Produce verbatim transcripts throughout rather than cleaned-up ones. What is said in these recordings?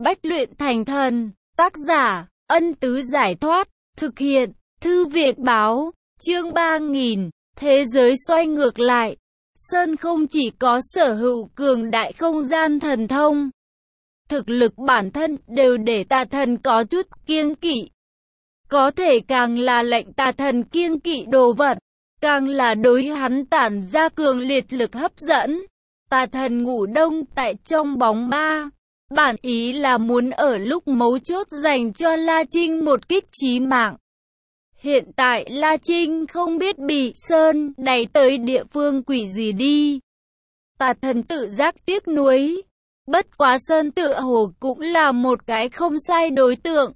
Bách luyện thành thần. Tác giả, Ân Tứ Giải Thoát. Thực hiện, Thư viện báo. Chương ba nghìn. Thế giới xoay ngược lại. Sơn không chỉ có sở hữu cường đại không gian thần thông, thực lực bản thân đều để tà thần có chút kiêng kỵ. Có thể càng là lệnh tà thần kiêng kỵ đồ vật, càng là đối hắn tản ra cường liệt lực hấp dẫn. Tà thần ngủ đông tại trong bóng ma, bản ý là muốn ở lúc mấu chốt dành cho La Trinh một kích chí mạng. Hiện tại La Trinh không biết bị Sơn đẩy tới địa phương quỷ gì đi. Tà thần tự giác tiếc nuối. Bất quá Sơn tựa hồ cũng là một cái không sai đối tượng.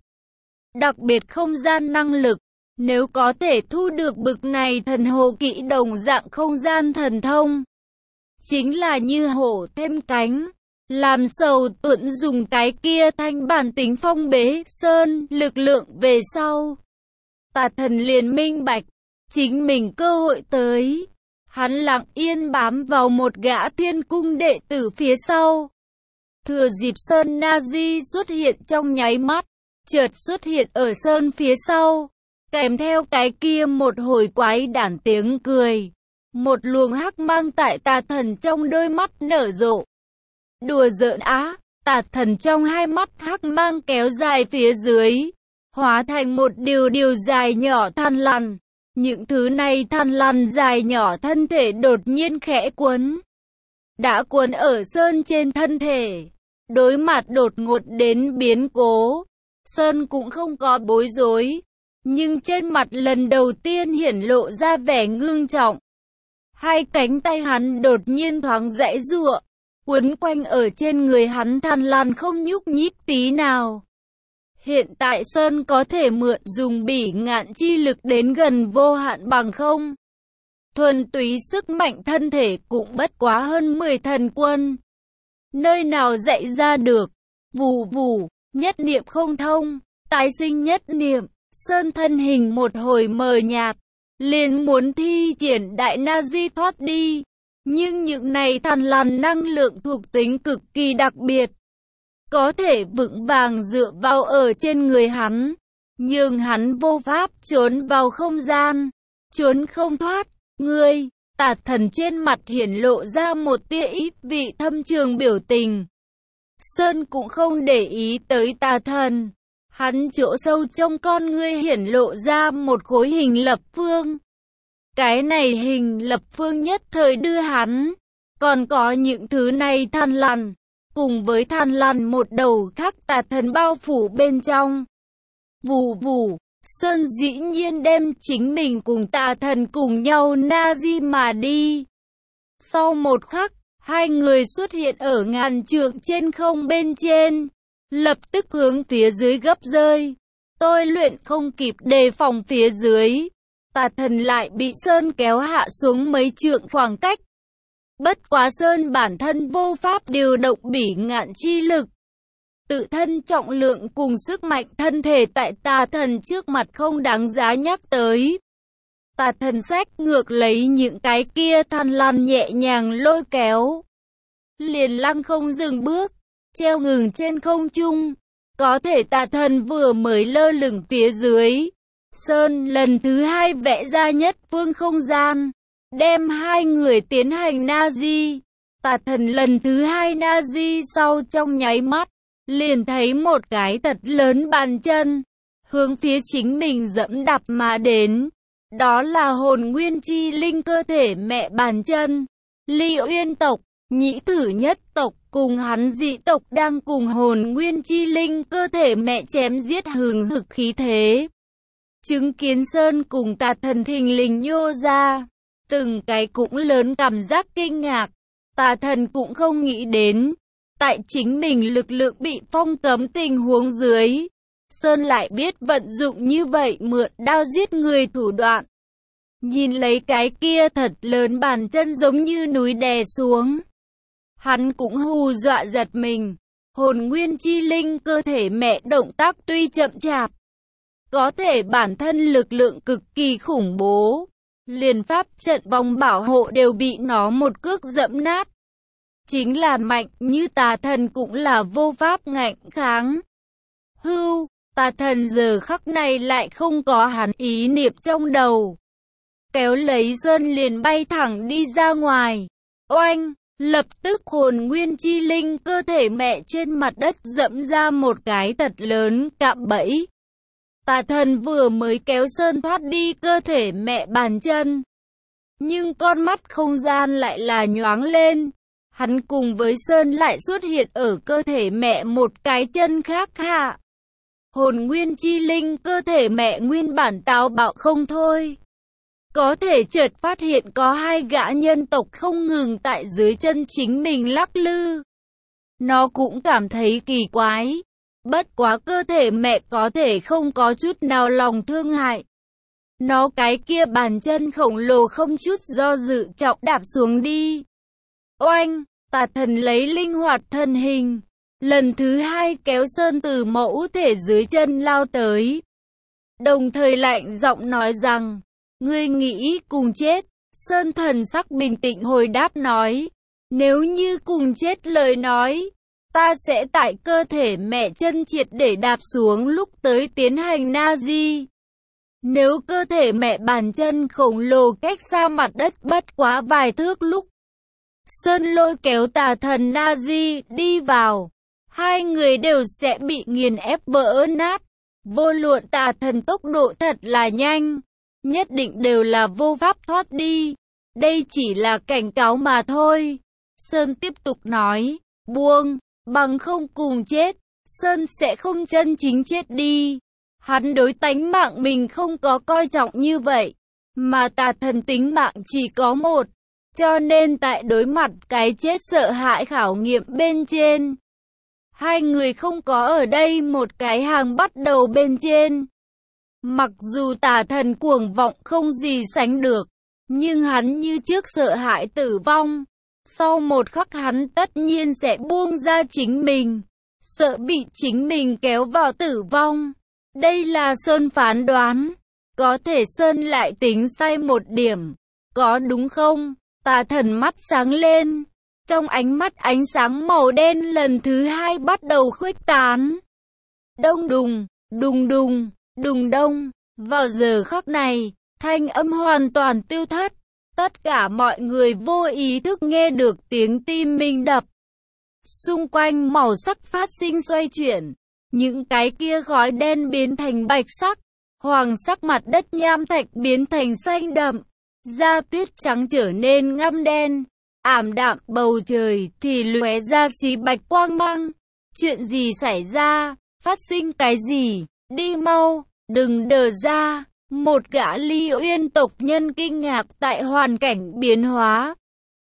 Đặc biệt không gian năng lực, nếu có thể thu được bực này thần hồ kỹ đồng dạng không gian thần thông, chính là như hổ thêm cánh. Làm sầu tuẫn dùng cái kia thanh bản tính phong bế Sơn lực lượng về sau. Tà thần liền minh bạch, chính mình cơ hội tới. Hắn lặng yên bám vào một gã thiên cung đệ tử phía sau. Thừa dịp Sơn Na-di xuất hiện trong nháy mắt, chợt xuất hiện ở Sơn phía sau, kèm theo cái kia một hồi quái đản tiếng cười. Một luồng hắc mang tại tà thần trong đôi mắt nở rộ. Đùa giỡn á, tà thần trong hai mắt hắc mang kéo dài phía dưới, hóa thành một điều điều dài nhỏ than lằn. Những thứ này than lằn dài nhỏ thân thể đột nhiên khẽ cuốn. Đã cuốn ở Sơn trên thân thể. Đối mặt đột ngột đến biến cố, Sơn cũng không có bối rối, nhưng trên mặt lần đầu tiên hiển lộ ra vẻ ngưng trọng. Hai cánh tay hắn đột nhiên thoáng giãy giụa, quấn quanh ở trên người hắn than lằn không nhúc nhích tí nào. Hiện tại Sơn có thể mượn dùng bỉ ngạn chi lực đến gần vô hạn bằng không. Thuần túy sức mạnh thân thể cũng bất quá hơn mười thần quân. Nơi nào dạy ra được, vù vù, nhất niệm không thông, tái sinh nhất niệm, Sơn thân hình một hồi mờ nhạt, liền muốn thi triển đại Na-di thoát đi. Nhưng những này than lằn năng lượng thuộc tính cực kỳ đặc biệt, có thể vững vàng dựa vào ở trên người hắn, nhưng hắn vô pháp trốn vào không gian, trốn không thoát. Ngươi, tà thần trên mặt hiển lộ ra một tia ý vị thâm trường biểu tình. Sơn cũng không để ý tới tà thần, hắn chỗ sâu trong con ngươi hiển lộ ra một khối hình lập phương. Cái này hình lập phương nhất thời đưa hắn, còn có những thứ này than lằn, cùng với than lằn một đầu khác tà thần bao phủ bên trong. Vù vù, Sơn dĩ nhiên đem chính mình cùng tà thần cùng nhau Na-di mà đi. Sau một khắc, hai người xuất hiện ở ngàn trượng trên không bên trên, lập tức hướng phía dưới gấp rơi. Tôi luyện không kịp đề phòng phía dưới, tà thần lại bị Sơn kéo hạ xuống mấy trượng khoảng cách. Bất quá Sơn bản thân vô pháp điều động bỉ ngạn chi lực. Tự thân trọng lượng cùng sức mạnh thân thể tại tà thần trước mặt không đáng giá nhắc tới. Tà thần xách ngược lấy những cái kia than lằn nhẹ nhàng lôi kéo. Liền lăng không dừng bước, treo ngừng trên không trung. Có thể tà thần vừa mới lơ lửng phía dưới. Sơn lần thứ hai vẽ ra nhất phương không gian, đem hai người tiến hành Na-di. Tà thần lần thứ hai Na-di sau trong nháy mắt, liền thấy một cái thật lớn bàn chân, hướng phía chính mình dẫm đạp mà đến. Đó là hồn nguyên chi linh cơ thể mẹ bàn chân. Ly Uyên tộc, Nhĩ Tử nhất tộc cùng hắn dị tộc đang cùng hồn nguyên chi linh cơ thể mẹ chém giết hừng hực khí thế. Chứng kiến Sơn cùng tà thần thình lình nhô ra, từng cái cũng lớn cảm giác kinh ngạc. Tà thần cũng không nghĩ đến, tại chính mình lực lượng bị phong cấm tình huống dưới, Sơn lại biết vận dụng như vậy mượn đao giết người thủ đoạn. Nhìn lấy cái kia thật lớn bàn chân giống như núi đè xuống, hắn cũng hù dọa giật mình. Hồn nguyên chi linh cơ thể mẹ động tác tuy chậm chạp, có thể bản thân lực lượng cực kỳ khủng bố, liền pháp trận vòng bảo hộ đều bị nó một cước dẫm nát. chính là mạnh như tà thần cũng là vô pháp ngạnh kháng. Hưu, tà thần giờ khắc này lại không có hắn ý niệm trong đầu. Kéo lấy Sơn liền bay thẳng đi ra ngoài. Oanh, lập tức hồn nguyên chi linh cơ thể mẹ trên mặt đất dẫm ra một cái thật lớn cạm bẫy. Tà thần vừa mới kéo Sơn thoát đi cơ thể mẹ bàn chân. Nhưng con mắt không gian lại là nhoáng lên. Hắn cùng với Sơn lại xuất hiện ở cơ thể mẹ một cái chân khác hạ. Hồn nguyên chi linh cơ thể mẹ nguyên bản táo bạo không thôi. Có thể chợt phát hiện có hai gã nhân tộc không ngừng tại dưới chân chính mình lắc lư. Nó cũng cảm thấy kỳ quái. Bất quá cơ thể mẹ có thể không có chút nào lòng thương hại. Nó cái kia bàn chân khổng lồ không chút do dự trọng đạp xuống đi. Oanh, tà thần lấy linh hoạt thân hình. Lần thứ hai kéo Sơn từ mẫu thể dưới chân lao tới. Đồng thời lạnh giọng nói rằng, ngươi nghĩ cùng chết. Sơn thần sắc bình tĩnh hồi đáp nói, nếu như cùng chết lời nói, ta sẽ tại cơ thể mẹ chân triệt để đạp xuống lúc tới tiến hành Nazi. Nếu cơ thể mẹ bàn chân khổng lồ cách xa mặt đất bất quá vài thước lúc, Sơn lôi kéo tà thần Nazi đi vào, hai người đều sẽ bị nghiền ép vỡ nát. Vô luận tà thần tốc độ thật là nhanh, nhất định đều là vô pháp thoát đi. Đây chỉ là cảnh cáo mà thôi. Sơn tiếp tục nói, buông, bằng không cùng chết, Sơn sẽ không chân chính chết đi. Hắn đối tánh mạng mình không có coi trọng như vậy, mà tà thần tính mạng chỉ có một, cho nên tại đối mặt cái chết sợ hãi khảo nghiệm bên trên, hai người không có ở đây một cái hàng bắt đầu bên trên. Mặc dù tà thần cuồng vọng không gì sánh được, nhưng hắn như trước sợ hãi tử vong. Sau một khắc hắn tất nhiên sẽ buông ra chính mình, sợ bị chính mình kéo vào tử vong. Đây là Sơn phán đoán. Có thể Sơn lại tính sai một điểm. Có đúng không? Tà thần mắt sáng lên. Trong ánh mắt ánh sáng màu đen lần thứ hai bắt đầu khuếch tán. Đông đùng, đùng đùng, đùng đông. Vào giờ khắc này, thanh âm hoàn toàn tiêu thất. Tất cả mọi người vô ý thức nghe được tiếng tim mình đập. Xung quanh màu sắc phát sinh xoay chuyển. Những cái kia khói đen biến thành bạch sắc. Hoàng sắc mặt đất nham thạch biến thành xanh đậm. Da tuyết trắng trở nên ngăm đen. Ảm đạm bầu trời thì lóe ra xí bạch quang mang. Chuyện gì xảy ra? Phát sinh cái gì? Đi mau, đừng đờ ra. Một gã Ly Uyên tộc nhân kinh ngạc tại hoàn cảnh biến hóa.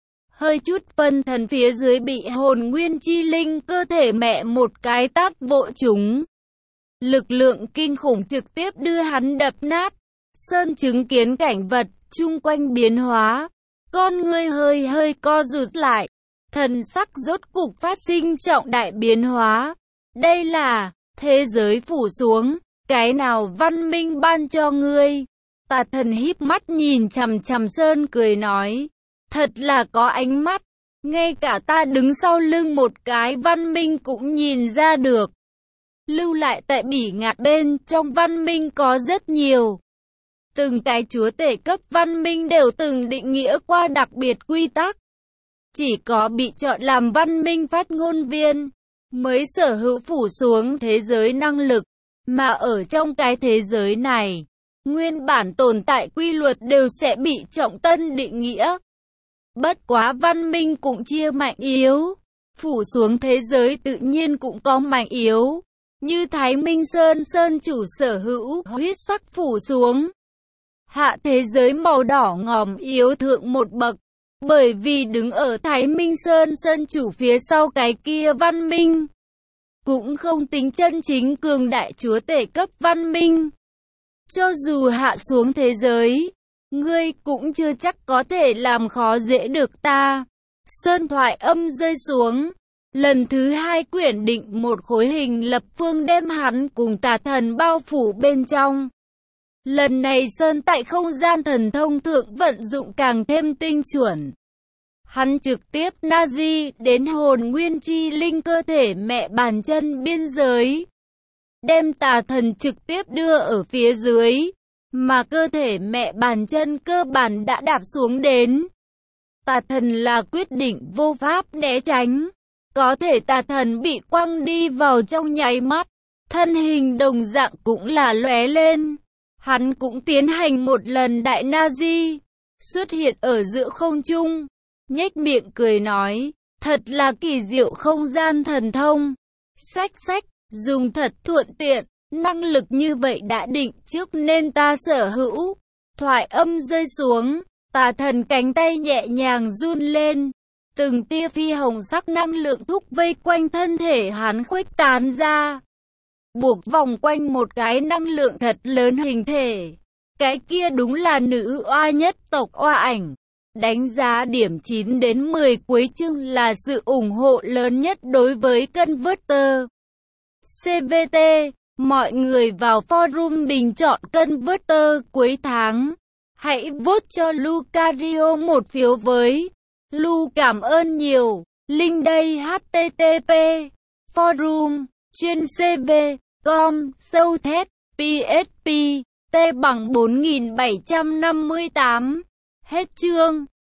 Hơi chút phân thần phía dưới bị hồn nguyên chi linh cơ thể mẹ một cái tát vỗ trúng. Lực lượng kinh khủng trực tiếp đưa hắn đập nát. Sơn chứng kiến cảnh vật chung quanh biến hóa. Con ngươi hơi hơi co rụt lại. Thần sắc rốt cục phát sinh trọng đại biến hóa. Đây là thế giới phủ xuống. Cái nào văn minh ban cho ngươi? Tà thần híp mắt nhìn chằm chằm Sơn cười nói. Thật là có ánh mắt. Ngay cả ta đứng sau lưng một cái văn minh cũng nhìn ra được. Lưu lại tại bỉ ngạn bên trong văn minh có rất nhiều. Từng cái chúa tể cấp văn minh đều từng định nghĩa qua đặc biệt quy tắc. Chỉ có bị chọn làm văn minh phát ngôn viên mới sở hữu phủ xuống thế giới năng lực. Mà ở trong cái thế giới này, nguyên bản tồn tại quy luật đều sẽ bị trọng tân định nghĩa. Bất quá văn minh cũng chia mạnh yếu. Phủ xuống thế giới tự nhiên cũng có mạnh yếu. Như Thái Minh Sơn Sơn chủ sở hữu huyết sắc phủ xuống. Hạ thế giới màu đỏ ngòm yếu thượng một bậc. Bởi vì đứng ở Thái Minh Sơn Sơn chủ phía sau cái kia văn minh. Cũng không tính chân chính cường đại chúa tể cấp văn minh. Cho dù hạ xuống thế giới, ngươi cũng chưa chắc có thể làm khó dễ được ta. Sơn thoại âm rơi xuống. Lần thứ hai quyển định một khối hình lập phương đem hắn cùng tà thần bao phủ bên trong. Lần này Sơn tại không gian thần thông thượng vận dụng càng thêm tinh chuẩn. Hắn trực tiếp Nazi đến hồn nguyên chi linh cơ thể mẹ bàn chân biên giới, đem tà thần trực tiếp đưa ở phía dưới, mà cơ thể mẹ bàn chân cơ bản đã đạp xuống đến. Tà thần là quyết định vô pháp né tránh, có thể tà thần bị quăng đi vào trong nháy mắt, thân hình đồng dạng cũng là lóe lên. Hắn cũng tiến hành một lần đại Nazi, xuất hiện ở giữa không trung, nhếch miệng cười nói, thật là kỳ diệu không gian thần thông. Xách xách, dùng thật thuận tiện, năng lực như vậy đã định trước nên ta sở hữu. Thoại âm rơi xuống, tà thần cánh tay nhẹ nhàng run lên, từng tia phi hồng sắc năng lượng thúc vây quanh thân thể hắn khuếch tán ra, buộc vòng quanh một cái năng lượng thật lớn hình thể. Cái kia đúng là nữ oa nhất tộc oa ảnh. Đánh giá điểm chín đến mười cuối chương là sự ủng hộ lớn nhất đối với Converter. xê vê tê, mọi người vào forum bình chọn Converter cuối tháng. Hãy vote cho Lucario một phiếu với. Lu cảm ơn nhiều. Link đây h t t p forum chuyên c v com sâu thét pê ét pê t bằng bốn nghìn bảy trăm năm mươi tám. Hết chương.